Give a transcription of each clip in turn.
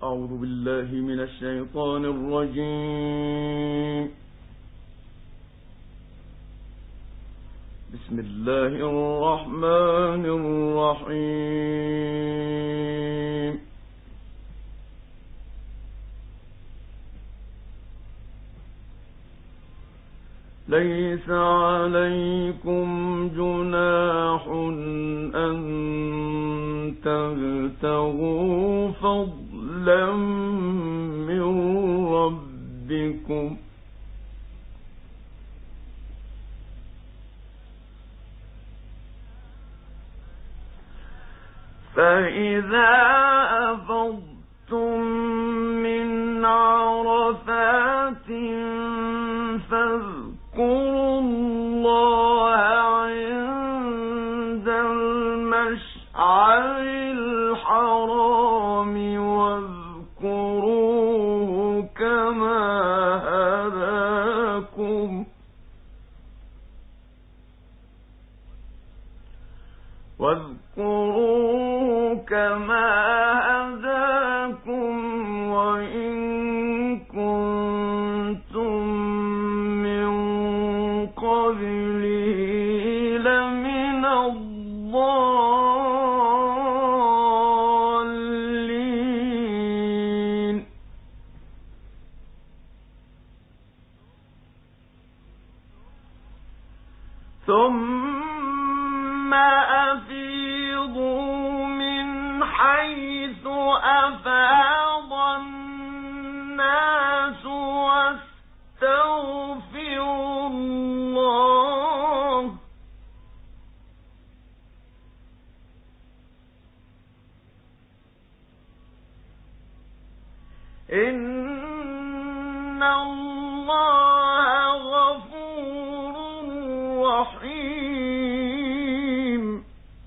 أعوذ بالله من الشيطان الرجيم. بسم الله الرحمن الرحيم. ليس عليكم جناح أن تبتغوا فضلا من ربكم فإذا أفضتم من عرفات فاذكروا الله عند المشعر الحرام واذكروه كما هداكم وإن كنتم من قبله لمن الضالين. ثم أفيضوا من حيث أفاض الناس واستغفروا الله إن الله غفور رحيم.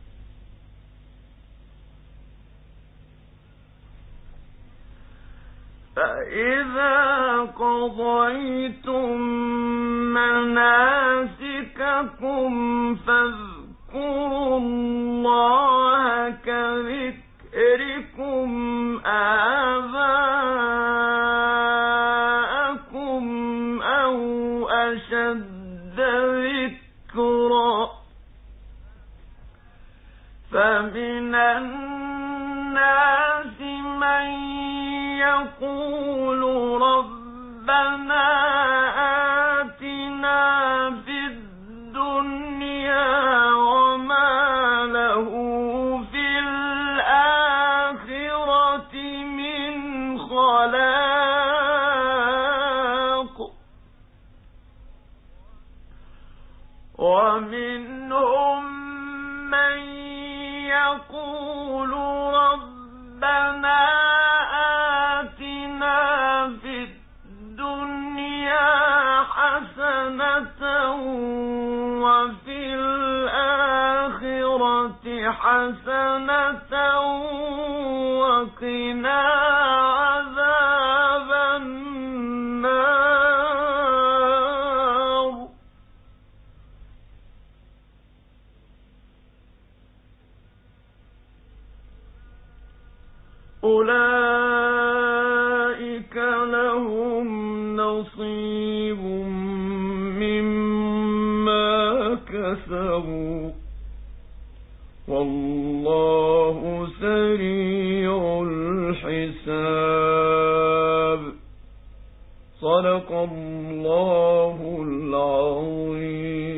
فإذا قضيتم مناسككم فاذكروا الله كذكركم آباءكم أو أشد ذكرا. فمن الناس من يقول ربنا آتنا في الدنيا وما له في الآخرة من خلاق. ومنهم من يقول ربنا آتنا في الدنيا حسنة وفي الآخرة حسنة وقنا عذاب النار. أولئك لهم نصيب مما كسبوا والله سريع الحساب. صدق الله